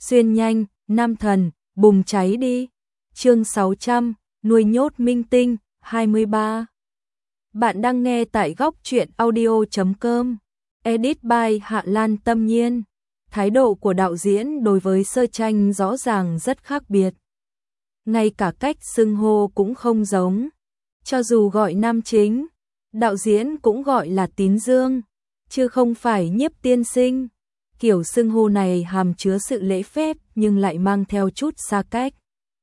xuyên nhanh, nam thần, bùng cháy đi. Chương 600, nuôi nhốt minh tinh, 23. Bạn đang nghe tại góc truyện audio.com. Edit by Hạ Lan Tâm Nhiên. Thái độ của đạo diễn đối với Sơ Tranh rõ ràng rất khác biệt. Ngay cả cách xưng hô cũng không giống. Cho dù gọi nam chính, đạo diễn cũng gọi là Tín Dương, chứ không phải Nhiếp tiên sinh. Kiểu xưng hô này hàm chứa sự lễ phép nhưng lại mang theo chút xa cách.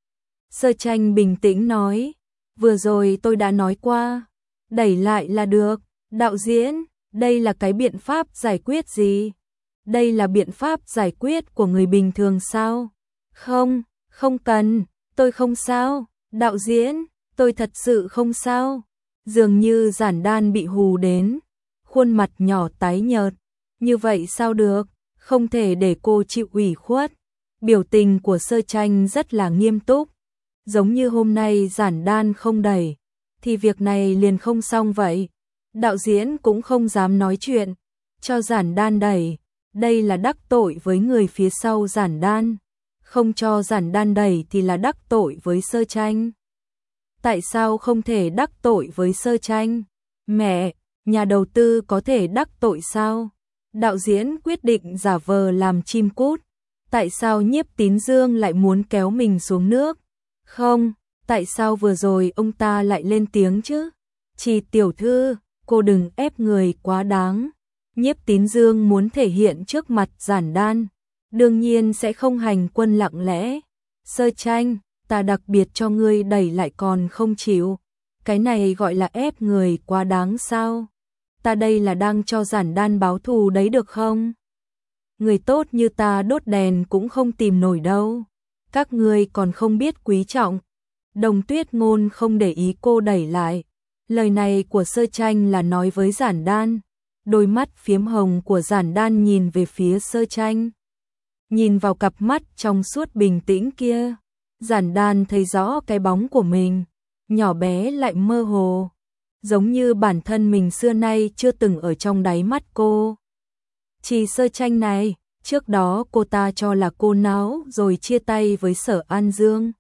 Sơ Tranh bình tĩnh nói, vừa rồi tôi đã nói qua, đẩy lại là được. Đạo diễn, đây là cái biện pháp giải quyết gì? Đây là biện pháp giải quyết của người bình thường sao? Không, không cần, tôi không sao. Đạo diễn, tôi thật sự không sao. Dường như Giản Đan bị hù đến, khuôn mặt nhỏ tái nhợt. Như vậy sao được, không thể để cô chịu ủy khuất. Biểu tình của Sơ Tranh rất là nghiêm túc. Giống như hôm nay Giản Đan không đẩy, thì việc này liền không xong vậy. Đạo diễn cũng không dám nói chuyện, cho Giản Đan đẩy. Đây là đắc tội với người phía sau Giản Đan. Không cho Giản Đan đẩy thì là đắc tội với Sơ Tranh. Tại sao không thể đắc tội với Sơ Tranh? Mẹ, nhà đầu tư có thể đắc tội sao? Đạo diễn quyết định giả vờ làm chim cút. Tại sao Nhiếp Tín Dương lại muốn kéo mình xuống nước? Không, tại sao vừa rồi ông ta lại lên tiếng chứ? Chị tiểu thư, cô đừng ép người quá đáng. Nhiếp Tín Dương muốn thể hiện trước mặt Giản Đan, đương nhiên sẽ không hành quân lặng lẽ. Sơ Tranh, ta đặc biệt cho ngươi đẩy lại còn không chịu. Cái này gọi là ép người quá đáng sao? Ta đây là đang cho Giản Đan báo thù đấy được không? Người tốt như ta đốt đèn cũng không tìm nổi đâu. Các ngươi còn không biết quý trọng. Đồng Tuyết Ngôn không để ý cô đẩy lại. Lời này của Sơ Tranh là nói với Giản Đan. Đôi mắt phiếm hồng của Giản Đan nhìn về phía Sơ Tranh. Nhìn vào cặp mắt trong suốt bình tĩnh kia, Giản Đan thấy rõ cái bóng của mình, nhỏ bé lại mơ hồ, giống như bản thân mình xưa nay chưa từng ở trong đáy mắt cô. Chỉ Sơ Tranh này, trước đó cô ta cho là cô náo rồi chia tay với Sở An Dương.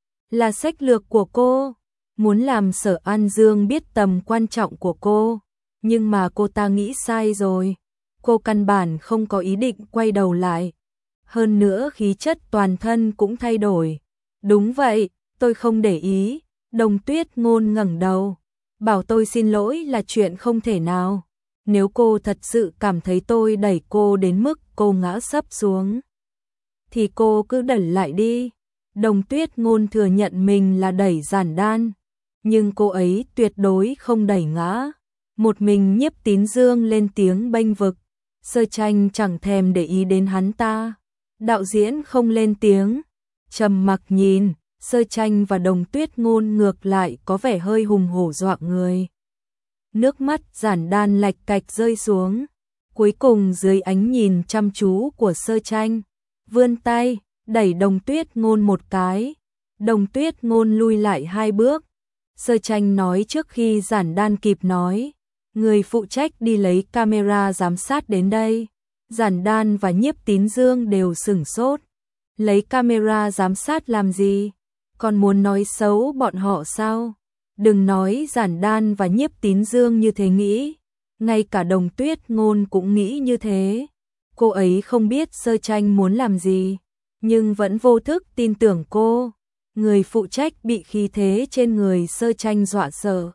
Là sách lược của cô, muốn làm Sở An Dương biết tầm quan trọng của cô. Nhưng mà cô ta nghĩ sai rồi. Cô căn bản không có ý định quay đầu lại. Hơn nữa khí chất toàn thân cũng thay đổi. Đúng vậy, tôi không để ý. Đồng Tuyết Ngôn ngẩng đầu, bảo tôi xin lỗi là chuyện không thể nào. Nếu cô thật sự cảm thấy tôi đẩy cô đến mức cô ngã sấp xuống, thì cô cứ đẩy lại đi. Đồng Tuyết Ngôn thừa nhận mình là đẩy Giản Đan, nhưng cô ấy tuyệt đối không đẩy ngã. Một mình Nhiếp Tín Dương lên tiếng bênh vực, Sơ Tranh chẳng thèm để ý đến hắn ta. Đạo diễn không lên tiếng, trầm mặc nhìn. Sơ Tranh và Đồng Tuyết Ngôn ngược lại có vẻ hơi hùng hổ dọa người. Nước mắt Giản Đan lạch cạch rơi xuống. Cuối cùng dưới ánh nhìn chăm chú của Sơ Tranh, vươn tay đẩy Đồng Tuyết Ngôn một cái. Đồng Tuyết Ngôn lui lại 2 bước. Sơ Tranh nói trước khi Giản Đan kịp nói, người phụ trách đi lấy camera giám sát đến đây. Giản Đan và Nhiếp Tín Dương đều sửng sốt. Lấy camera giám sát làm gì? Còn muốn nói xấu bọn họ sao? Đừng nói Giản Đan và Nhiếp Tín Dương như thế nghĩ. Ngay cả Đồng Tuyết Ngôn cũng nghĩ như thế. Cô ấy không biết Sơ Tranh muốn làm gì, nhưng vẫn vô thức tin tưởng cô. Người phụ trách bị khí thế trên người Sơ Tranh dọa sợ.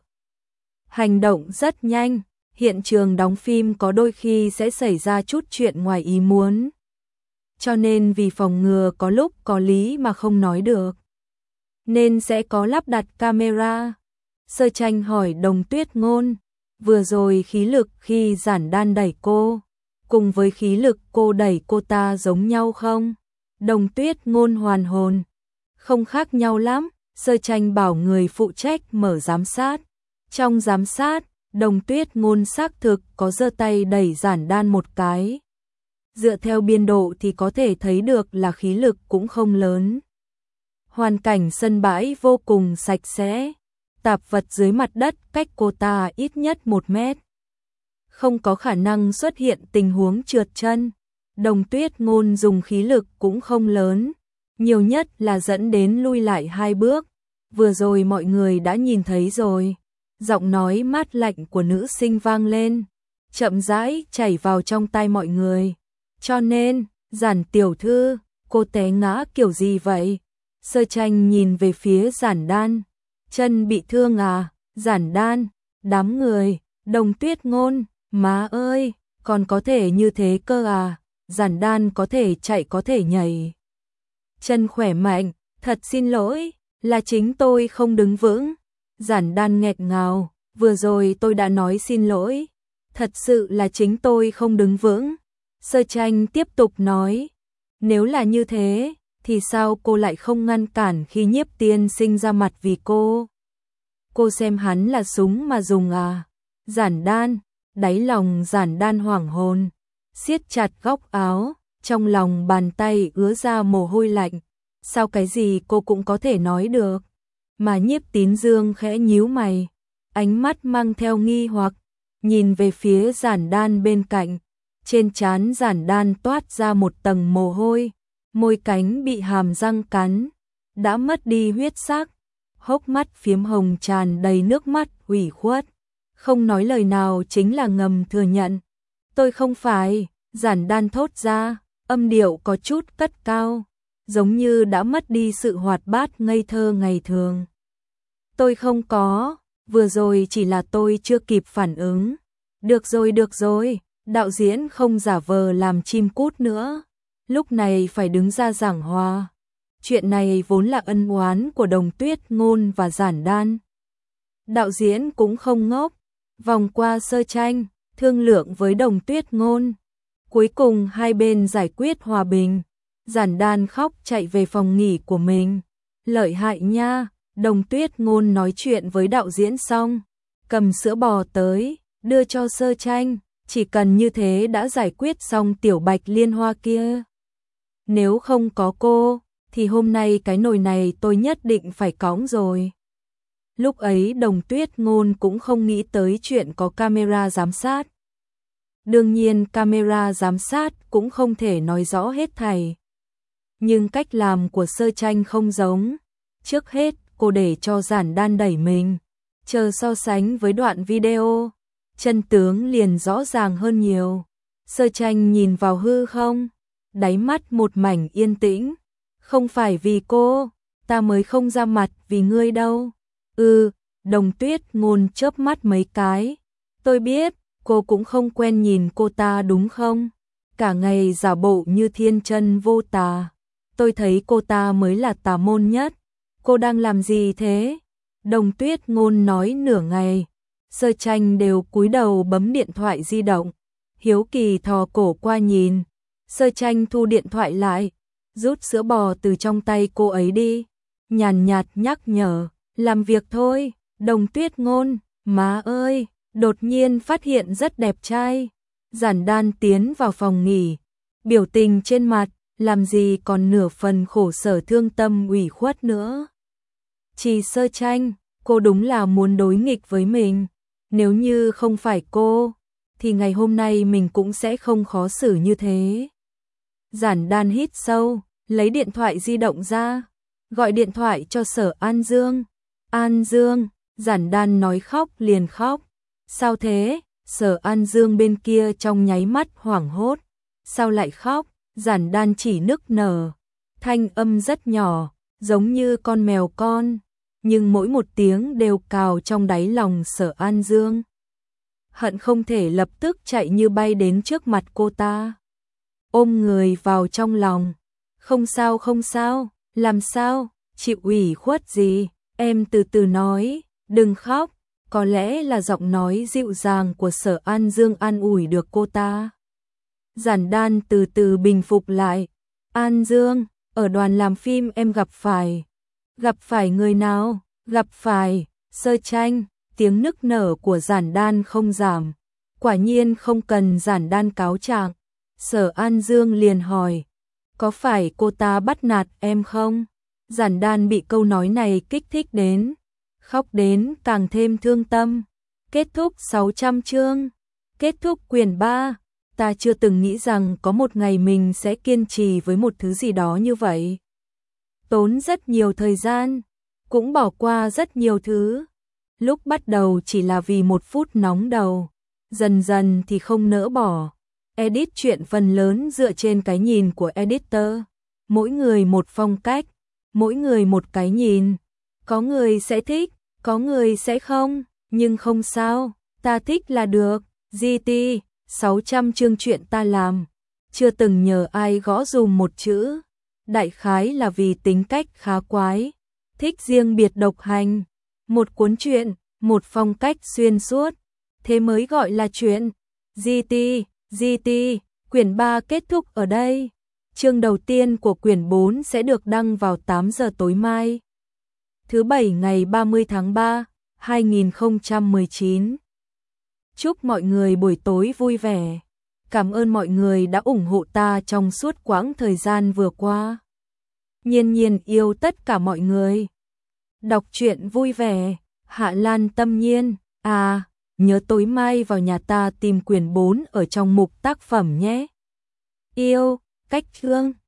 Hành động rất nhanh, hiện trường đóng phim có đôi khi sẽ xảy ra chút chuyện ngoài ý muốn. Cho nên vì phòng ngừa có lúc có lý mà không nói được, nên sẽ có lắp đặt camera. Sơ Tranh hỏi Đồng Tuyết Ngôn, vừa rồi khí lực khi Giản Đan đẩy cô, cùng với khí lực cô đẩy cô ta giống nhau không? Đồng Tuyết Ngôn hoàn hồn, không khác nhau lắm. Sơ Tranh bảo người phụ trách mở giám sát. Trong giám sát, Đồng Tuyết Ngôn xác thực có giơ tay đẩy Giản Đan một cái. Dựa theo biên độ thì có thể thấy được là khí lực cũng không lớn. Hoàn cảnh sân bãi vô cùng sạch sẽ. Tạp vật dưới mặt đất cách cô ta ít nhất 1 mét. Không có khả năng xuất hiện tình huống trượt chân. Đồng Tuyết Ngôn dùng khí lực cũng không lớn, nhiều nhất là dẫn đến lui lại 2 bước. Vừa rồi mọi người đã nhìn thấy rồi. Giọng nói mát lạnh của nữ sinh vang lên, chậm rãi chảy vào trong tai mọi người. Cho nên, Giản tiểu thư, cô té ngã kiểu gì vậy? Sơ Tranh nhìn về phía Giản Đan. Chân bị thương à? Giản Đan, đám người, Đồng Tuyết Ngôn, má ơi, còn có thể như thế cơ à? Giản Đan có thể chạy có thể nhảy. Chân khỏe mạnh, thật xin lỗi, là chính tôi không đứng vững. Giản Đan nghẹt ngào, vừa rồi tôi đã nói xin lỗi, thật sự là chính tôi không đứng vững. Sơ Tranh tiếp tục nói, nếu là như thế, thì sao cô lại không ngăn cản khi Nhiếp tiên sinh ra mặt vì cô? Cô xem hắn là súng mà dùng à? Giản Đan, đáy lòng Giản Đan hoảng hồn, siết chặt góc áo, trong lòng bàn tay ứa ra mồ hôi lạnh. Sao cái gì cô cũng có thể nói được? Mà Nhiếp Tín Dương khẽ nhíu mày, ánh mắt mang theo nghi hoặc, nhìn về phía Giản Đan bên cạnh. Trên trán Giản Đan toát ra một tầng mồ hôi, môi cánh bị hàm răng cắn, đã mất đi huyết sắc, hốc mắt phiếm hồng tràn đầy nước mắt ủy khuất, không nói lời nào chính là ngầm thừa nhận. Tôi không phải, Giản Đan thốt ra, âm điệu có chút cất cao, giống như đã mất đi sự hoạt bát ngây thơ ngày thường. Tôi không có, vừa rồi chỉ là tôi chưa kịp phản ứng. Được rồi, đạo diễn không giả vờ làm chim cút nữa, lúc này phải đứng ra giảng hòa. Chuyện này vốn là ân oán của Đồng Tuyết Ngôn và Giản Đan. Đạo diễn cũng không ngốc, vòng qua Sơ Tranh, thương lượng với Đồng Tuyết Ngôn. Cuối cùng hai bên giải quyết hòa bình. Giản Đan khóc chạy về phòng nghỉ của mình. Lợi hại nha, Đồng Tuyết Ngôn nói chuyện với đạo diễn xong, cầm sữa bò tới, đưa cho Sơ Tranh, chỉ cần như thế đã giải quyết xong tiểu Bạch Liên Hoa kia. Nếu không có cô, thì hôm nay cái nồi này tôi nhất định phải cõng rồi. Lúc ấy Đồng Tuyết Ngôn cũng không nghĩ tới chuyện có camera giám sát. Đương nhiên camera giám sát cũng không thể nói rõ hết thảy. Nhưng cách làm của Sơ Tranh không giống. Trước hết, cô để cho Giản Đan đẩy mình. Chờ so sánh với đoạn video, chân tướng liền rõ ràng hơn nhiều. Sơ Tranh nhìn vào hư không, đáy mắt một mảnh yên tĩnh. Không phải vì cô, ta mới không ra mặt vì ngươi đâu. Đồng Tuyết Ngôn chớp mắt mấy cái. Tôi biết, cô cũng không quen nhìn cô ta đúng không? Cả ngày giả bộ như thiên chân vô tà. Tôi thấy cô ta mới là tà môn nhất. Cô đang làm gì thế? Đồng Tuyết Ngôn nói nửa ngày. Sơ Tranh đều cúi đầu bấm điện thoại di động. Hiếu kỳ thò cổ qua nhìn. Sơ Tranh thu điện thoại lại, rút sữa bò từ trong tay cô ấy đi. Nhàn nhạt nhắc nhở, làm việc thôi. Đồng Tuyết Ngôn, má ơi, đột nhiên phát hiện rất đẹp trai. Giản Đan tiến vào phòng nghỉ, biểu tình trên mặt, làm gì còn nửa phần khổ sở thương tâm ủy khuất nữa. Chỉ Sơ Tranh, cô đúng là muốn đối nghịch với mình. Nếu như không phải cô, thì ngày hôm nay mình cũng sẽ không khó xử như thế. Giản Đan hít sâu, lấy điện thoại di động ra, gọi điện thoại cho Sở An Dương. An Dương, Giản Đan nói khóc liền khóc. Sao thế? Sở An Dương bên kia trong nháy mắt hoảng hốt. Sao lại khóc? Giản Đan chỉ nức nở. Thanh âm rất nhỏ, giống như con mèo con, nhưng mỗi một tiếng đều cào trong đáy lòng Sở An Dương. Hận không thể lập tức chạy như bay đến trước mặt cô ta, ôm người vào trong lòng. Không sao, làm sao, chịu ủy khuất gì, em từ từ nói, đừng khóc. Có lẽ là giọng nói dịu dàng của Sở An Dương an ủi được cô ta. Giản Đan từ từ bình phục lại. An Dương, ở đoàn làm phim em gặp phải người nào? Gặp phải Sơ Tranh. Tiếng nức nở của Giản Đan không giảm. Quả nhiên không cần Giản Đan cáo trạng. Sở An Dương liền hỏi, có phải cô ta bắt nạt em không? Giản Đan bị câu nói này kích thích đến, khóc đến càng thêm thương tâm. Kết thúc 600 chương. Kết thúc quyển 3. Ta chưa từng nghĩ rằng có một ngày mình sẽ kiên trì với một thứ gì đó như vậy. Tốn rất nhiều thời gian, cũng bỏ qua rất nhiều thứ. Lúc bắt đầu chỉ là vì một phút nóng đầu, dần dần thì không nỡ bỏ. Edit truyện phần lớn dựa trên cái nhìn của editor. Mỗi người một phong cách, mỗi người một cái nhìn. Có người sẽ thích, có người sẽ không, nhưng không sao, ta thích là được. GT 600 chương truyện ta làm, chưa từng nhờ ai gõ dùm một chữ. Đại khái là vì tính cách khá quái, thích riêng biệt độc hành. Một cuốn truyện, một phong cách xuyên suốt, thế mới gọi là truyện. GT, quyển 3 kết thúc ở đây. Chương đầu tiên của quyển 4 sẽ được đăng vào 8 giờ tối mai, thứ Bảy ngày 30 tháng 3, 2019. Chúc mọi người buổi tối vui vẻ. Cảm ơn mọi người đã ủng hộ ta trong suốt quãng thời gian vừa qua. Nhiên Nhiên yêu tất cả mọi người. Đọc truyện vui vẻ, Hạ Lan Tâm Nhiên. À, nhớ tối mai vào nhà ta tìm quyển 4 ở trong mục tác phẩm nhé. Yêu, cách thương.